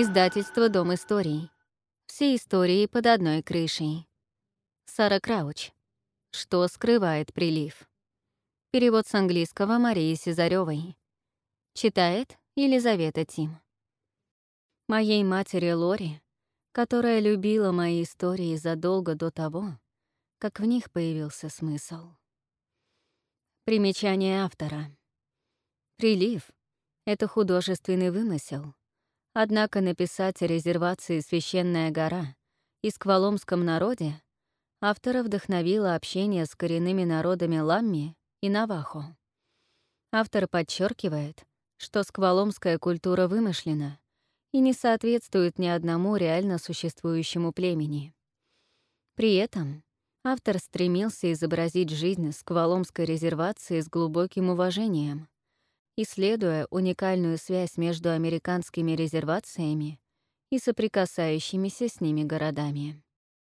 Издательство «Дом историй». Все истории под одной крышей. Сара Крауч. Что скрывает прилив? Перевод с английского Марии Сизарёвой. Читает Елизавета Тим. Моей матери Лори, которая любила мои истории задолго до того, как в них появился смысл. Примечание автора. Прилив — это художественный вымысел. Однако написать о резервации «Священная гора» и скваломском народе автора вдохновило общение с коренными народами Ламми и Навахо. Автор подчеркивает, что скваломская культура вымышлена и не соответствует ни одному реально существующему племени. При этом автор стремился изобразить жизнь скваломской резервации с глубоким уважением, исследуя уникальную связь между американскими резервациями и соприкасающимися с ними городами.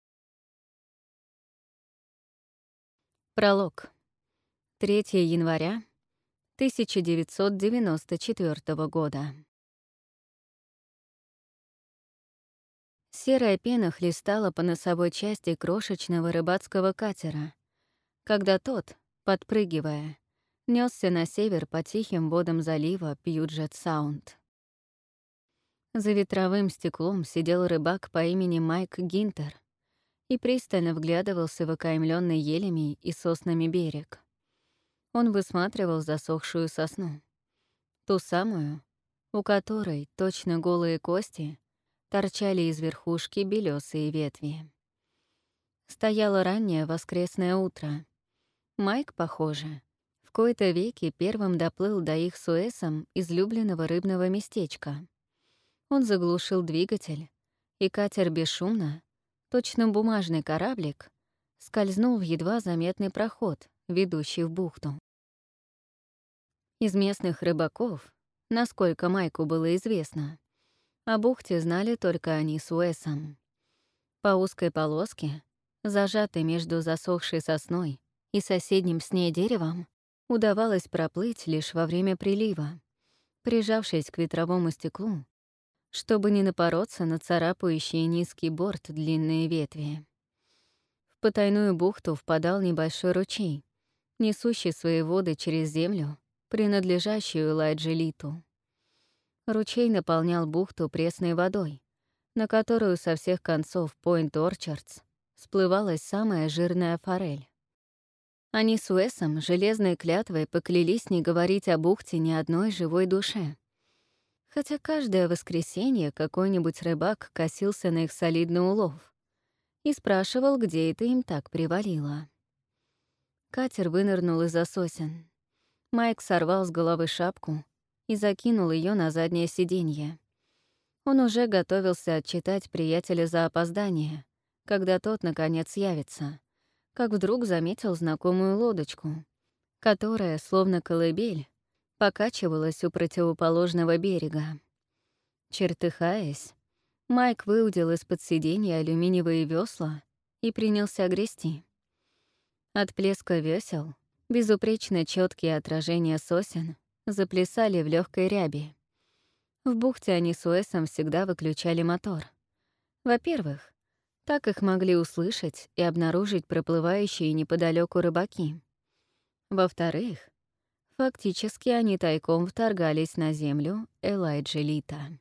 Пролог. 3 января 1994 года. Серая пена хлестала по носовой части крошечного рыбацкого катера, когда тот, подпрыгивая, нёсся на север по тихим водам залива Пьюджет-Саунд. За ветровым стеклом сидел рыбак по имени Майк Гинтер и пристально вглядывался в окаймлённый елями и соснами берег. Он высматривал засохшую сосну, ту самую, у которой, точно голые кости, торчали из верхушки белёсые ветви. Стояло раннее воскресное утро. Майк, похоже, в кои-то веки первым доплыл до их с Уэсом излюбленного рыбного местечка. Он заглушил двигатель, и катер бесшумно, точно бумажный кораблик, скользнул в едва заметный проход, ведущий в бухту. Из местных рыбаков, насколько Майку было известно, о бухте знали только они с Уэсом. По узкой полоске, зажатой между засохшей сосной и соседним с ней деревом, удавалось проплыть лишь во время прилива, прижавшись к ветровому стеклу, чтобы не напороться на царапающие низкий борт длинные ветви. В потайную бухту впадал небольшой ручей, несущий свои воды через землю, принадлежащую Элайджи-Литу. Ручей наполнял бухту пресной водой, на которую со всех концов Пойнт-Орчардс сплывалась самая жирная форель. Они с Уэсом железной клятвой поклялись не говорить о бухте ни одной живой душе. Хотя каждое воскресенье какой-нибудь рыбак косился на их солидный улов и спрашивал, где это им так привалило. Катер вынырнул из-за сосен. Майк сорвал с головы шапку и закинул ее на заднее сиденье. Он уже готовился отчитать приятеля за опоздание, когда тот, наконец, явится, как вдруг заметил знакомую лодочку, которая, словно колыбель, покачивалась у противоположного берега. Чертыхаясь, Майк выудил из-под сиденья алюминиевые весла и принялся грести. От плеска весел безупречно четкие отражения сосен заплясали в легкой ряби. В бухте они с Уэсом всегда выключали мотор. Во-первых, так их могли услышать и обнаружить проплывающие неподалеку рыбаки. Во-вторых, фактически они тайком вторгались на землю Элайджи-Лита.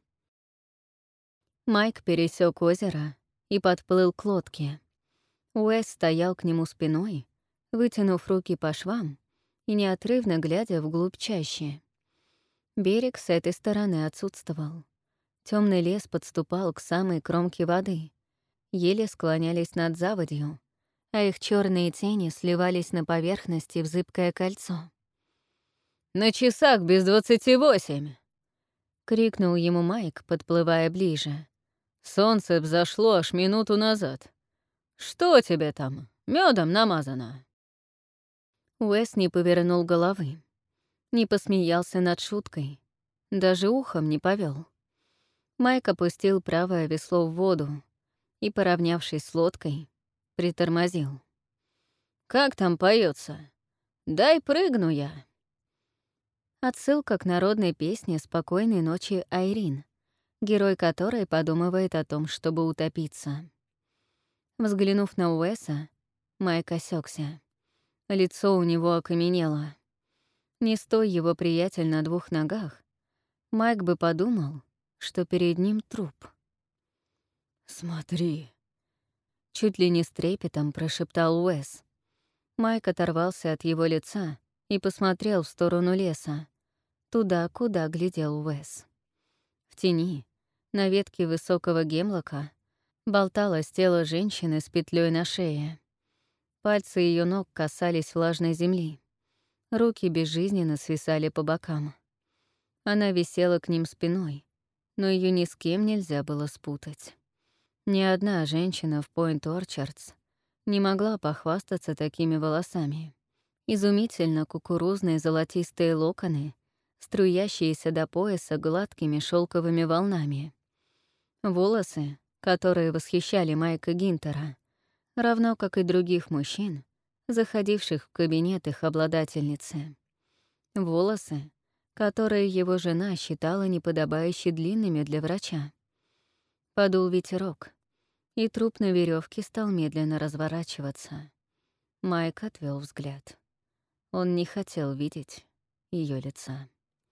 Майк пересек озеро и подплыл к лодке. Уэс стоял к нему спиной, вытянув руки по швам и неотрывно глядя вглубь чащи. Берег с этой стороны отсутствовал. Темный лес подступал к самой кромке воды. Ели склонялись над заводью, а их черные тени сливались на поверхности в зыбкое кольцо. «На часах без 28!» — крикнул ему Майк, подплывая ближе. «Солнце взошло аж минуту назад. Что тебе там, медом намазано?» Уэс не повернул головы, не посмеялся над шуткой, даже ухом не повел. Майк опустил правое весло в воду и, поравнявшись с лодкой, притормозил. «Как там поется? Дай прыгну я!» Отсылка к народной песне «Спокойной ночи, Айрин», герой которой подумывает о том, чтобы утопиться. Взглянув на Уэса, Майк осекся. Лицо у него окаменело. Не стой его приятель на двух ногах, Майк бы подумал, что перед ним труп. «Смотри», — чуть ли не с трепетом прошептал Уэс. Майк оторвался от его лица и посмотрел в сторону леса, туда, куда глядел Уэс. В тени, на ветке высокого гемлока, болталось тело женщины с петлей на шее. Пальцы ее ног касались влажной земли. Руки безжизненно свисали по бокам. Она висела к ним спиной, но ее ни с кем нельзя было спутать. Ни одна женщина в Пойнт-Орчардс не могла похвастаться такими волосами. Изумительно кукурузные золотистые локоны, струящиеся до пояса гладкими шелковыми волнами. Волосы, которые восхищали Майка Гинтера, равно как и других мужчин, заходивших в кабинет их обладательницы. Волосы, которые его жена считала неподобающе длинными для врача. Подул ветерок, и труп на веревке стал медленно разворачиваться. Майк отвел взгляд. Он не хотел видеть ее лица.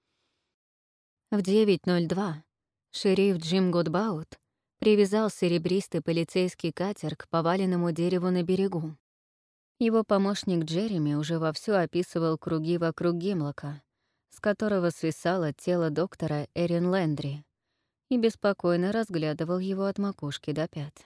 В 9:02 шериф Джим Годбаут привязал серебристый полицейский катер к поваленному дереву на берегу. Его помощник Джереми уже вовсю описывал круги вокруг Гемлока, с которого свисало тело доктора Эрин Лэндри, и беспокойно разглядывал его от макушки до пят.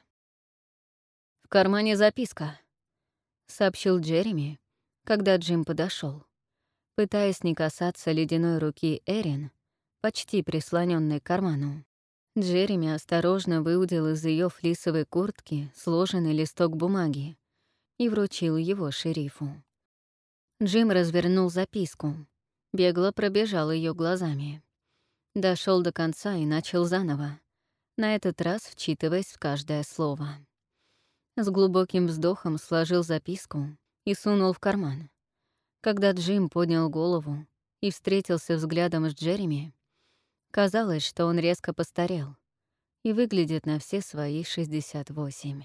«В кармане записка», — сообщил Джереми, когда Джим подошел. Пытаясь не касаться ледяной руки Эрин, почти прислоненной к карману, Джереми осторожно выудил из ее флисовой куртки сложенный листок бумаги и вручил его шерифу. Джим развернул записку, бегло пробежал ее глазами. Дошел до конца и начал заново, на этот раз вчитываясь в каждое слово. С глубоким вздохом сложил записку и сунул в карман. Когда Джим поднял голову и встретился взглядом с Джереми, казалось, что он резко постарел и выглядит на все свои 68.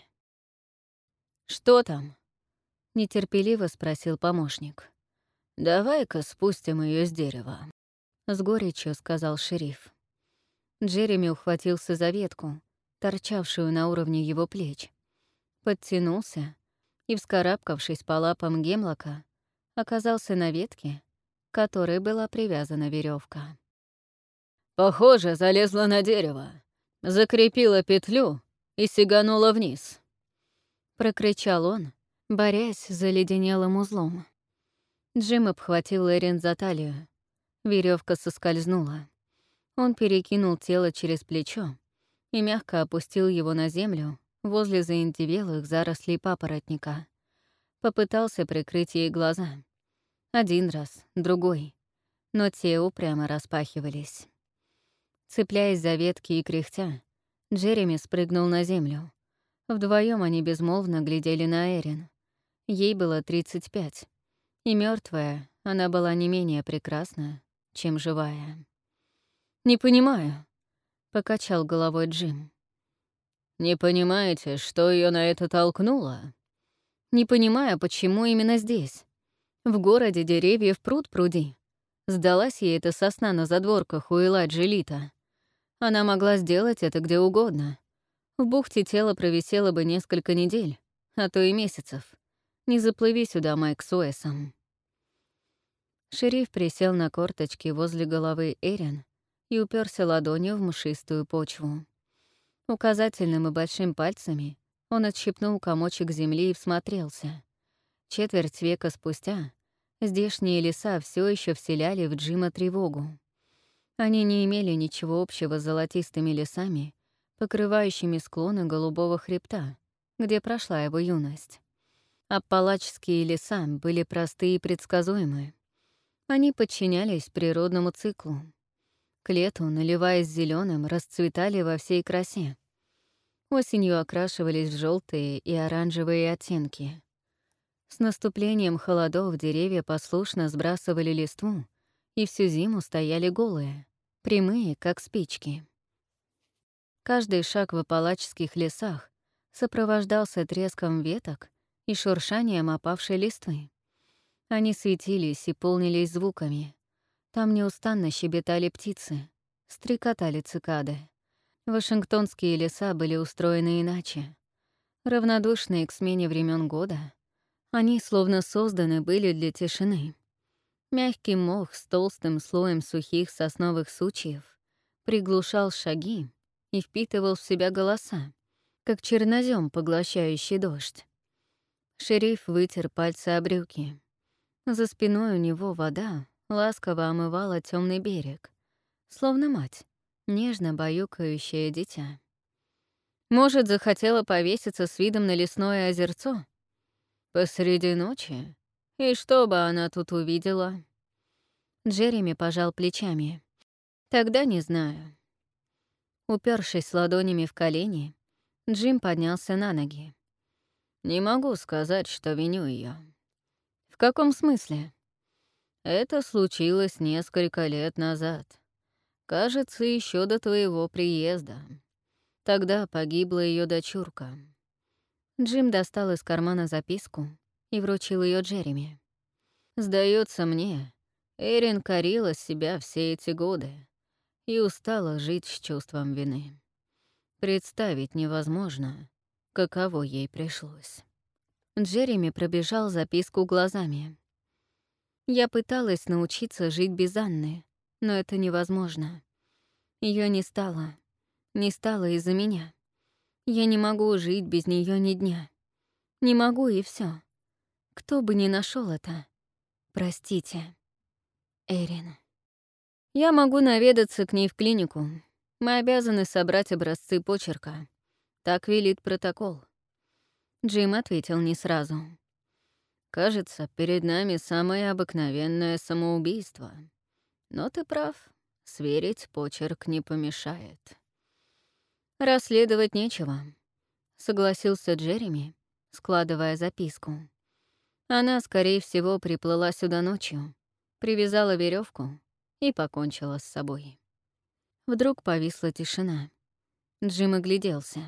«Что там?» — нетерпеливо спросил помощник. «Давай-ка спустим ее с дерева», — с горечью сказал шериф. Джереми ухватился за ветку, торчавшую на уровне его плеч, подтянулся и, вскарабкавшись по лапам Гемлока, оказался на ветке, к которой была привязана веревка. «Похоже, залезла на дерево, закрепила петлю и сиганула вниз», — прокричал он, борясь с заледенелым узлом. Джим обхватил Эрин за талию. Веревка соскользнула. Он перекинул тело через плечо и мягко опустил его на землю возле заиндевелых зарослей папоротника. Попытался прикрыть ей глаза. Один раз, другой, но те упрямо распахивались. Цепляясь за ветки и кряхтя, Джереми спрыгнул на землю. Вдвоем они безмолвно глядели на Эрин. Ей было 35, и мертвая она была не менее прекрасна, чем живая. «Не понимаю», — покачал головой Джим. «Не понимаете, что ее на это толкнуло?» «Не понимаю, почему именно здесь. В городе деревьев пруд-пруди. Сдалась ей эта сосна на задворках у Элайджи Лита. Она могла сделать это где угодно. В бухте тело провисело бы несколько недель, а то и месяцев. Не заплыви сюда, Майк, с Уэсом». Шериф присел на корточки возле головы Эрин и уперся ладонью в мшистую почву. Указательным и большим пальцами он отщипнул комочек земли и всмотрелся. Четверть века спустя здешние леса все еще вселяли в Джима тревогу. Они не имели ничего общего с золотистыми лесами, покрывающими склоны Голубого хребта, где прошла его юность. Аппалачские леса были простые и предсказуемы. Они подчинялись природному циклу. К лету, наливаясь зеленым, расцветали во всей красе. Осенью окрашивались в желтые и оранжевые оттенки. С наступлением холодов деревья послушно сбрасывали листву и всю зиму стояли голые, прямые, как спички. Каждый шаг в апалачских лесах сопровождался треском веток и шуршанием опавшей листвы. Они светились и полнились звуками. Там неустанно щебетали птицы, стрекотали цикады. Вашингтонские леса были устроены иначе. Равнодушные к смене времен года, они словно созданы были для тишины. Мягкий мох с толстым слоем сухих сосновых сучьев приглушал шаги и впитывал в себя голоса, как чернозем, поглощающий дождь. Шериф вытер пальцы о брюки. За спиной у него вода ласково омывала темный берег, словно мать, нежно баюкающая дитя. Может, захотела повеситься с видом на лесное озерцо? Посреди ночи? И что бы она тут увидела? Джереми пожал плечами. Тогда не знаю. Упершись ладонями в колени, Джим поднялся на ноги. Не могу сказать, что виню ее. В каком смысле? Это случилось несколько лет назад. Кажется, еще до твоего приезда. Тогда погибла ее дочурка. Джим достал из кармана записку и вручил ее Джереми. Сдается мне, Эрин корила себя все эти годы и устала жить с чувством вины. Представить невозможно, каково ей пришлось. Джереми пробежал записку глазами. Я пыталась научиться жить без Анны, но это невозможно. Ее не стало. Не стало из-за меня. Я не могу жить без нее ни дня. Не могу, и все. Кто бы ни нашел это, простите. Эрин. Я могу наведаться к ней в клинику. Мы обязаны собрать образцы почерка. Так велит протокол. Джим ответил не сразу. Кажется, перед нами самое обыкновенное самоубийство. Но ты прав, сверить почерк не помешает. Расследовать нечего, согласился Джереми, складывая записку. Она, скорее всего, приплыла сюда ночью, привязала веревку и покончила с собой. Вдруг повисла тишина. Джим огляделся.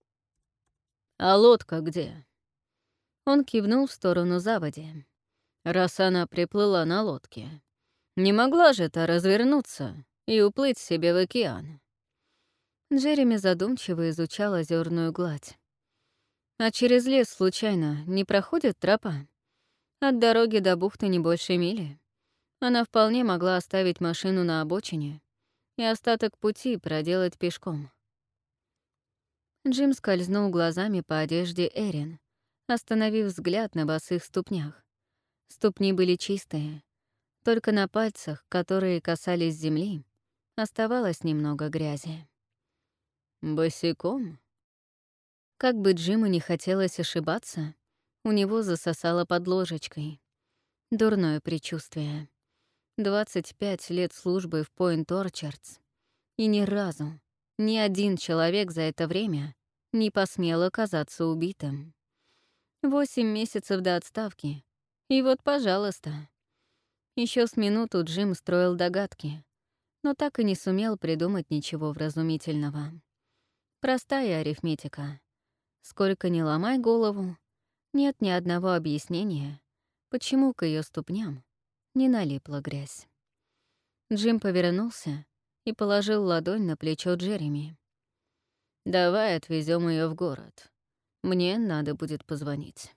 «А лодка где?» Он кивнул в сторону заводи. «Раз она приплыла на лодке, не могла же та развернуться и уплыть себе в океан?» Джереми задумчиво изучал озерную гладь. «А через лес, случайно, не проходит тропа? От дороги до бухты не больше мили. Она вполне могла оставить машину на обочине и остаток пути проделать пешком». Джим скользнул глазами по одежде Эрин, остановив взгляд на босых ступнях. Ступни были чистые, только на пальцах, которые касались земли, оставалось немного грязи. «Босиком?» Как бы Джиму не хотелось ошибаться, у него засосало под ложечкой. Дурное предчувствие. 25 лет службы в Пойнт-Орчардс, и ни разу, ни один человек за это время не посмел оказаться убитым. 8 месяцев до отставки, и вот, пожалуйста. Еще с минуту Джим строил догадки, но так и не сумел придумать ничего вразумительного. Простая арифметика. Сколько ни ломай голову, нет ни одного объяснения, почему к ее ступням не налипла грязь. Джим повернулся и положил ладонь на плечо Джереми. «Давай отвезем ее в город. Мне надо будет позвонить».